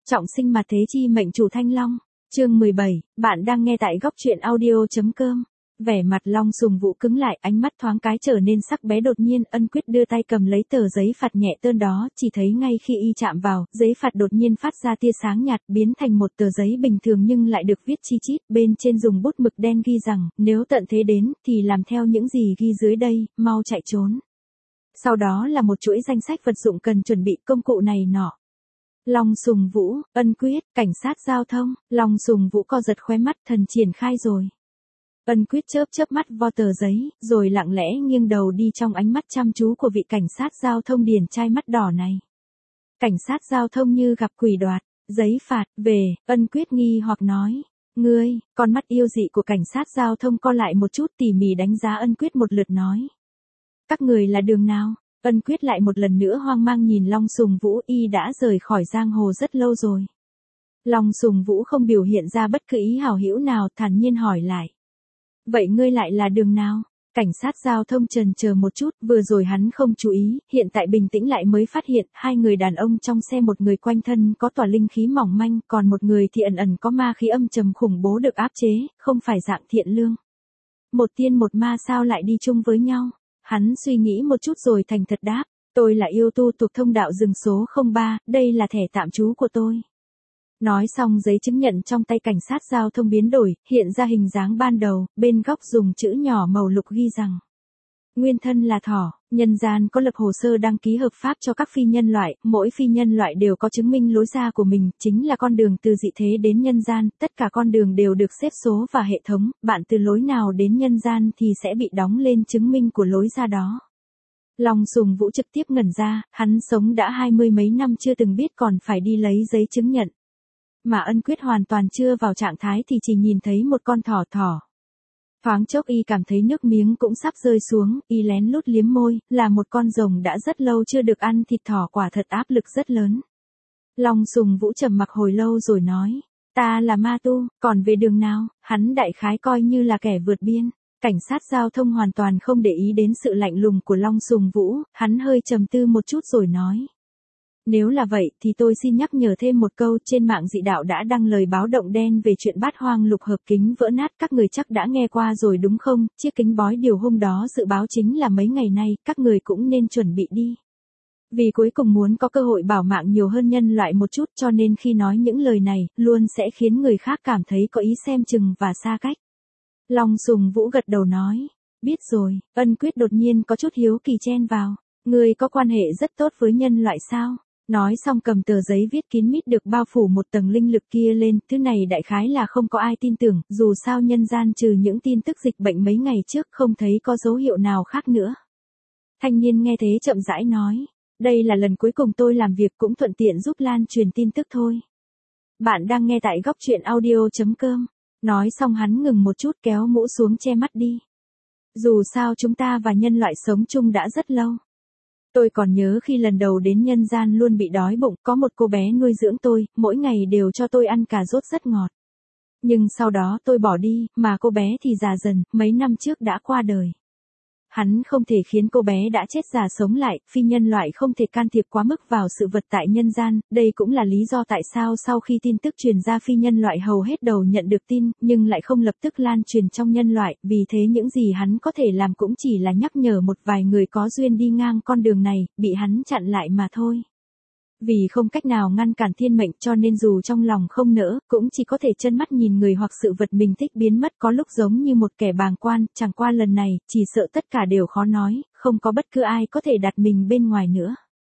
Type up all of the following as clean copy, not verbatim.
Trọng sinh mà thế chi mệnh chủ Thanh Long. Chương 17, bạn đang nghe tại góc truyện audio.com. Vẻ mặt Long Sùng Vũ cứng lại, ánh mắt thoáng cái trở nên sắc bé. Đột nhiên Ân Quyết đưa tay cầm lấy tờ giấy phạt nhẹ tơn đó, chỉ thấy ngay khi y chạm vào, giấy phạt đột nhiên phát ra tia sáng nhạt, biến thành một tờ giấy bình thường nhưng lại được viết chi chít, bên trên dùng bút mực đen ghi rằng, nếu tận thế đến, thì làm theo những gì ghi dưới đây, mau chạy trốn. Sau đó là một chuỗi danh sách vật dụng cần chuẩn bị, công cụ này nọ. Long Sùng Vũ, Ân Quyết, cảnh sát giao thông. Long Sùng Vũ co giật khóe mắt, thần triển khai rồi. Ân Quyết chớp mắt vo tờ giấy, rồi lặng lẽ nghiêng đầu đi trong ánh mắt chăm chú của vị cảnh sát giao thông điển trai mắt đỏ này. Cảnh sát giao thông như gặp quỷ đoạt, giấy phạt, về. Ân Quyết nghi hoặc nói. Ngươi, con mắt yêu dị của cảnh sát giao thông co lại một chút, tỉ mỉ đánh giá Ân Quyết một lượt nói. Các người là đường nào? Ân Quyết lại một lần nữa hoang mang nhìn Long Sùng Vũ, y đã rời khỏi giang hồ rất lâu rồi. Long Sùng Vũ không biểu hiện ra bất cứ ý hảo hữu nào, thản nhiên hỏi lại. Vậy ngươi lại là đường nào? Cảnh sát giao thông chần chờ một chút, vừa rồi hắn không chú ý, hiện tại bình tĩnh lại mới phát hiện, hai người đàn ông trong xe, một người quanh thân có tỏa linh khí mỏng manh, còn một người thì ẩn ẩn có ma khí âm trầm khủng bố được áp chế, không phải dạng thiện lương. Một tiên một ma sao lại đi chung với nhau? Hắn suy nghĩ một chút rồi thành thật đáp, tôi là yêu tu thuộc thông đạo rừng số 03, đây là thẻ tạm trú của tôi. Nói xong giấy chứng nhận trong tay cảnh sát giao thông biến đổi, hiện ra hình dáng ban đầu, bên góc dùng chữ nhỏ màu lục ghi rằng. Nguyên thân là thỏ, nhân gian có lập hồ sơ đăng ký hợp pháp cho các phi nhân loại, mỗi phi nhân loại đều có chứng minh lối ra của mình, chính là con đường từ dị thế đến nhân gian, tất cả con đường đều được xếp số và hệ thống, bạn từ lối nào đến nhân gian thì sẽ bị đóng lên chứng minh của lối ra đó. Long Sùng Vũ trực tiếp ngẩn ra, hắn sống đã 20 mấy năm chưa từng biết còn phải đi lấy giấy chứng nhận. Mà Ân Quyết hoàn toàn chưa vào trạng thái thì chỉ nhìn thấy một con thỏ. Thoáng chốc y cảm thấy nước miếng cũng sắp rơi xuống, y lén lút liếm môi, là một con rồng đã rất lâu chưa được ăn thịt thỏ, quả thật áp lực rất lớn. Long Sùng Vũ trầm mặc hồi lâu rồi nói, ta là ma tu, còn về đường nào, hắn đại khái coi như là kẻ vượt biên. Cảnh sát giao thông hoàn toàn không để ý đến sự lạnh lùng của Long Sùng Vũ, hắn hơi trầm tư một chút rồi nói. Nếu là vậy thì tôi xin nhắc nhở thêm một câu, trên mạng dị đạo đã đăng lời báo động đen về chuyện bát hoang lục hợp kính vỡ nát, các người chắc đã nghe qua rồi đúng không? Chiếc kính bói điều hôm đó dự báo chính là mấy ngày nay, các người cũng nên chuẩn bị đi. Vì cuối cùng muốn có cơ hội bảo mạng nhiều hơn nhân loại một chút, cho nên khi nói những lời này, luôn sẽ khiến người khác cảm thấy có ý xem chừng và xa cách. Long Sùng Vũ gật đầu nói, biết rồi. Ân Quyết đột nhiên có chút hiếu kỳ chen vào, người có quan hệ rất tốt với nhân loại sao? Nói xong cầm tờ giấy viết kín mít được bao phủ một tầng linh lực kia lên, thứ này đại khái là không có ai tin tưởng, dù sao nhân gian trừ những tin tức dịch bệnh mấy ngày trước không thấy có dấu hiệu nào khác nữa. Thanh niên nghe thế chậm rãi nói, đây là lần cuối cùng tôi làm việc, cũng thuận tiện giúp lan truyền tin tức thôi. Bạn đang nghe tại góc truyện audio.com. Nói xong hắn ngừng một chút, kéo mũ xuống che mắt đi. Dù sao chúng ta và nhân loại sống chung đã rất lâu. Tôi còn nhớ khi lần đầu đến nhân gian luôn bị đói bụng, có một cô bé nuôi dưỡng tôi, mỗi ngày đều cho tôi ăn cà rốt rất ngọt. Nhưng sau đó tôi bỏ đi, mà cô bé thì già dần, mấy năm trước đã qua đời. Hắn không thể khiến cô bé đã chết già sống lại, phi nhân loại không thể can thiệp quá mức vào sự vật tại nhân gian, đây cũng là lý do tại sao sau khi tin tức truyền ra phi nhân loại hầu hết đầu nhận được tin, nhưng lại không lập tức lan truyền trong nhân loại, vì thế những gì hắn có thể làm cũng chỉ là nhắc nhở một vài người có duyên đi ngang con đường này, bị hắn chặn lại mà thôi. Vì không cách nào ngăn cản thiên mệnh cho nên dù trong lòng không nỡ, cũng chỉ có thể trơ mắt nhìn người hoặc sự vật mình thích biến mất, có lúc giống như một kẻ bàng quan, chẳng qua lần này, chỉ sợ tất cả đều khó nói, không có bất cứ ai có thể đặt mình bên ngoài nữa.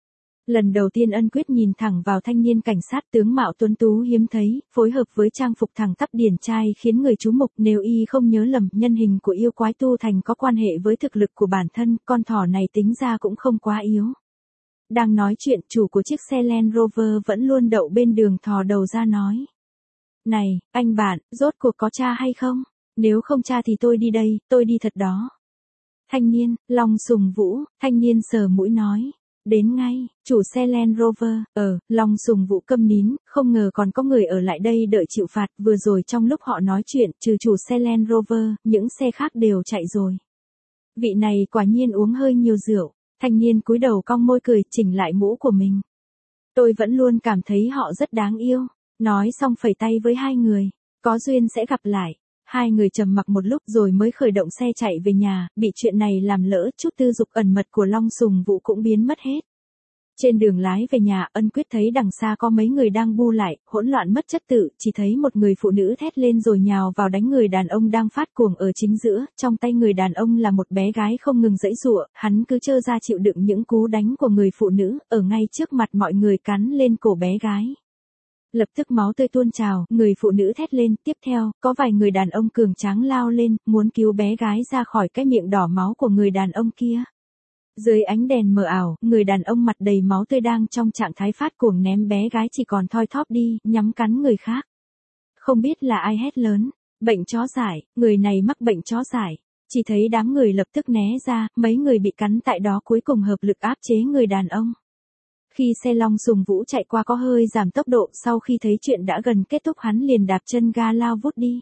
Lần đầu tiên Ân Quyết nhìn thẳng vào thanh niên cảnh sát tướng mạo tuấn tú hiếm thấy, phối hợp với trang phục thẳng tắp điển trai khiến người chú mục, nếu y không nhớ lầm, nhân hình của yêu quái tu thành có quan hệ với thực lực của bản thân, con thỏ này tính ra cũng không quá yếu. Đang nói chuyện, chủ của chiếc xe Land Rover vẫn luôn đậu bên đường thò đầu ra nói. Này, anh bạn, rốt cuộc có cha hay không? Nếu không cha thì tôi đi đây, tôi đi thật đó. Thanh niên, Long Sùng Vũ, thanh niên sờ mũi nói. Đến ngay, chủ xe Land Rover, Long Sùng Vũ câm nín, không ngờ còn có người ở lại đây đợi chịu phạt, vừa rồi trong lúc họ nói chuyện, trừ chủ xe Land Rover, những xe khác đều chạy rồi. Vị này quả nhiên uống hơi nhiều rượu. Thanh niên cúi đầu cong môi cười, chỉnh lại mũ của mình. Tôi vẫn luôn cảm thấy họ rất đáng yêu. Nói xong phẩy tay với hai người. Có duyên sẽ gặp lại. Hai người trầm mặc một lúc rồi mới khởi động xe chạy về nhà, bị chuyện này làm lỡ chút tư dục ẩn mật của Long Sùng Vũ cũng biến mất hết. Trên đường lái về nhà, Ân Quyết thấy đằng xa có mấy người đang bu lại, hỗn loạn mất trật tự, chỉ thấy một người phụ nữ thét lên rồi nhào vào đánh người đàn ông đang phát cuồng ở chính giữa, trong tay người đàn ông là một bé gái không ngừng giãy giụa, hắn cứ trơ ra chịu đựng những cú đánh của người phụ nữ, ở ngay trước mặt mọi người cắn lên cổ bé gái. Lập tức máu tươi tuôn trào, người phụ nữ thét lên, tiếp theo, có vài người đàn ông cường tráng lao lên, muốn cứu bé gái ra khỏi cái miệng đỏ máu của người đàn ông kia. Dưới ánh đèn mờ ảo, người đàn ông mặt đầy máu tươi đang trong trạng thái phát cuồng ném bé gái chỉ còn thoi thóp đi, nhắm cắn người khác. Không biết là ai hét lớn, bệnh chó dại, người này mắc bệnh chó dại. Chỉ thấy đám người lập tức né ra, mấy người bị cắn tại đó cuối cùng hợp lực áp chế người đàn ông. Khi xe Long Sùng Vũ chạy qua có hơi giảm tốc độ, sau khi thấy chuyện đã gần kết thúc hắn liền đạp chân ga lao vút đi.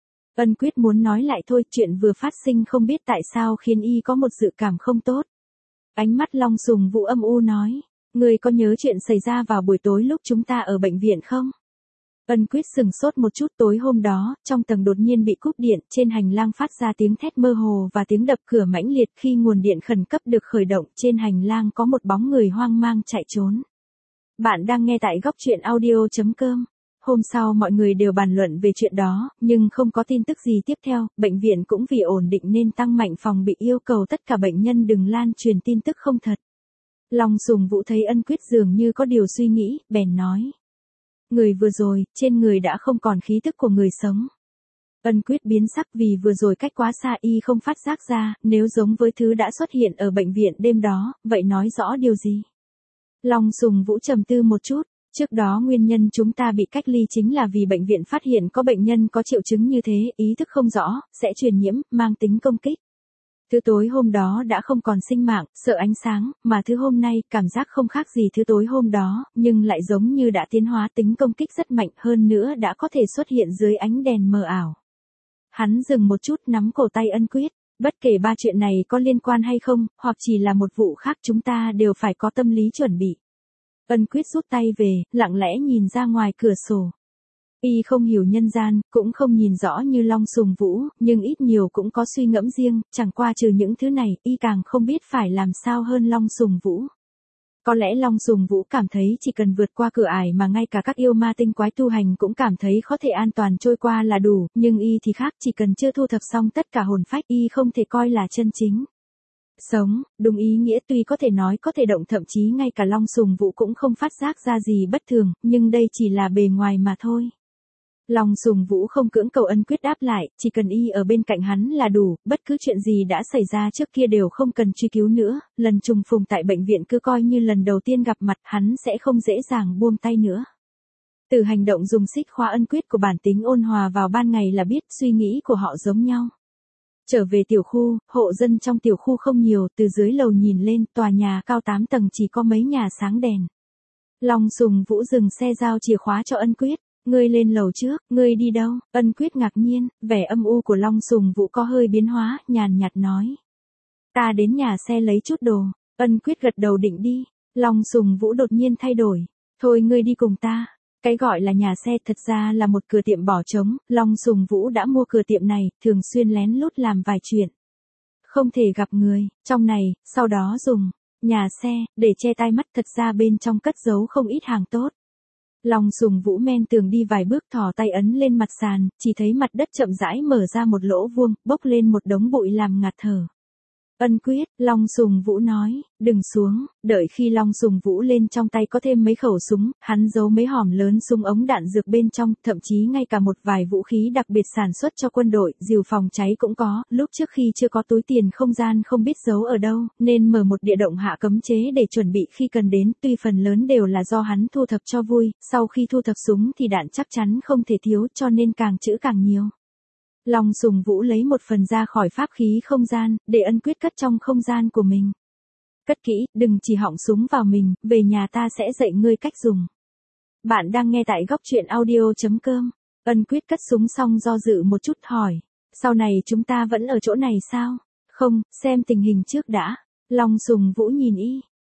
Ân Quyết muốn nói lại thôi, chuyện vừa phát sinh không biết tại sao khiến y có một dự cảm không tốt. Ánh mắt Long Sùng Vũ âm u nói, người có nhớ chuyện xảy ra vào buổi tối lúc chúng ta ở bệnh viện không? Ân Quyết sừng sốt một chút. Tối hôm đó, trong tầng đột nhiên bị cúp điện, trên hành lang phát ra tiếng thét mơ hồ và tiếng đập cửa mãnh liệt. Khi nguồn điện khẩn cấp được khởi động, trên hành lang có một bóng người hoang mang chạy trốn. Bạn đang nghe tại góc truyện audio.com. Hôm sau mọi người đều bàn luận về chuyện đó, nhưng không có tin tức gì tiếp theo, bệnh viện cũng vì ổn định nên tăng mạnh phòng bị, yêu cầu tất cả bệnh nhân đừng lan truyền tin tức không thật. Long Sùng Vũ thấy Ân Quyết dường như có điều suy nghĩ, bèn nói. Người vừa rồi, trên người đã không còn khí tức của người sống. Ân Quyết biến sắc vì vừa rồi cách quá xa y không phát giác ra, nếu giống với thứ đã xuất hiện ở bệnh viện đêm đó, vậy nói rõ điều gì? Long Sùng Vũ trầm tư một chút. Trước đó nguyên nhân chúng ta bị cách ly chính là vì bệnh viện phát hiện có bệnh nhân có triệu chứng như thế, ý thức không rõ, sẽ truyền nhiễm, mang tính công kích. Thứ tối hôm đó đã không còn sinh mạng, sợ ánh sáng, mà thứ hôm nay cảm giác không khác gì thứ tối hôm đó, nhưng lại giống như đã tiến hóa, tính công kích rất mạnh, hơn nữa đã có thể xuất hiện dưới ánh đèn mờ ảo. Hắn dừng một chút, nắm cổ tay Ân Quyết. Bất kể ba chuyện này có liên quan hay không, hoặc chỉ là một vụ khác, chúng ta đều phải có tâm lý chuẩn bị. Ân Quyết rút tay về, lặng lẽ nhìn ra ngoài cửa sổ. Y không hiểu nhân gian, cũng không nhìn rõ như Long Sùng Vũ, nhưng ít nhiều cũng có suy ngẫm riêng, chẳng qua trừ những thứ này, y càng không biết phải làm sao hơn Long Sùng Vũ. Có lẽ Long Sùng Vũ cảm thấy chỉ cần vượt qua cửa ải mà ngay cả các yêu ma tinh quái tu hành cũng cảm thấy có thể an toàn trôi qua là đủ, nhưng y thì khác, chỉ cần chưa thu thập xong tất cả hồn phách, y không thể coi là chân chính sống, đúng ý nghĩa. Tuy có thể nói có thể động, thậm chí ngay cả Long Sùng Vũ cũng không phát giác ra gì bất thường, nhưng đây chỉ là bề ngoài mà thôi. Long Sùng Vũ không cưỡng cầu Ân Quyết đáp lại, chỉ cần y ở bên cạnh hắn là đủ, bất cứ chuyện gì đã xảy ra trước kia đều không cần truy cứu nữa, lần trùng phùng tại bệnh viện cứ coi như lần đầu tiên gặp mặt, hắn sẽ không dễ dàng buông tay nữa. Từ hành động dùng xích khóa Ân Quyết của bản tính ôn hòa vào ban ngày là biết suy nghĩ của họ giống nhau. Trở về tiểu khu, hộ dân trong tiểu khu không nhiều, từ dưới lầu nhìn lên, tòa nhà cao 8 tầng chỉ có mấy nhà sáng đèn. Long Sùng Vũ dừng xe giao chìa khóa cho Ân Quyết. Ngươi lên lầu trước, ngươi đi đâu? Ân Quyết ngạc nhiên, vẻ âm u của Long Sùng Vũ có hơi biến hóa, nhàn nhạt nói. Ta đến nhà xe lấy chút đồ. Ân Quyết gật đầu định đi. Long Sùng Vũ đột nhiên thay đổi. Thôi ngươi đi cùng ta. Cái gọi là nhà xe thật ra là một cửa tiệm bỏ trống, Long Sùng Vũ đã mua cửa tiệm này, thường xuyên lén lút làm vài chuyện. Không thể gặp người, trong này, sau đó dùng nhà xe, để che tai mắt, thật ra bên trong cất giấu không ít hàng tốt. Long Sùng Vũ men tường đi vài bước, thò tay ấn lên mặt sàn, chỉ thấy mặt đất chậm rãi mở ra một lỗ vuông, bốc lên một đống bụi làm ngạt thở. Ân Quyết, Long Sùng Vũ nói, đừng xuống, đợi khi Long Sùng Vũ lên trong tay có thêm mấy khẩu súng, hắn giấu mấy hòm lớn súng ống đạn dược bên trong, thậm chí ngay cả một vài vũ khí đặc biệt sản xuất cho quân đội, rìu phòng cháy cũng có, lúc trước khi chưa có túi tiền không gian không biết giấu ở đâu, nên mở một địa động hạ cấm chế để chuẩn bị khi cần đến, tuy phần lớn đều là do hắn thu thập cho vui, sau khi thu thập súng thì đạn chắc chắn không thể thiếu, cho nên càng trữ càng nhiều. Long Sùng Vũ lấy một phần ra khỏi pháp khí không gian, để Ân Quyết cất trong không gian của mình. Cất kỹ, đừng chỉ họng súng vào mình, về nhà ta sẽ dạy ngươi cách dùng. Bạn đang nghe tại góc truyện audio.com. Ân Quyết cất súng xong do dự một chút hỏi. Sau này chúng ta vẫn ở chỗ này sao? Không, xem tình hình trước đã. Long Sùng Vũ nhìn y.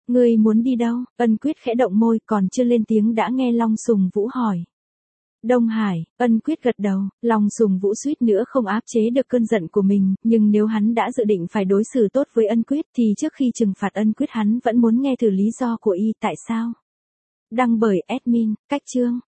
Ngươi muốn đi đâu? Ân Quyết khẽ động môi, còn chưa lên tiếng đã nghe Long Sùng Vũ hỏi. Đông Hải, Ân Quyết gật đầu, Long Sùng Vũ suýt nữa không áp chế được cơn giận của mình, nhưng nếu hắn đã dự định phải đối xử tốt với Ân Quyết thì trước khi trừng phạt Ân Quyết hắn vẫn muốn nghe thử lý do của y tại sao. Đăng bởi admin, Cách Chương.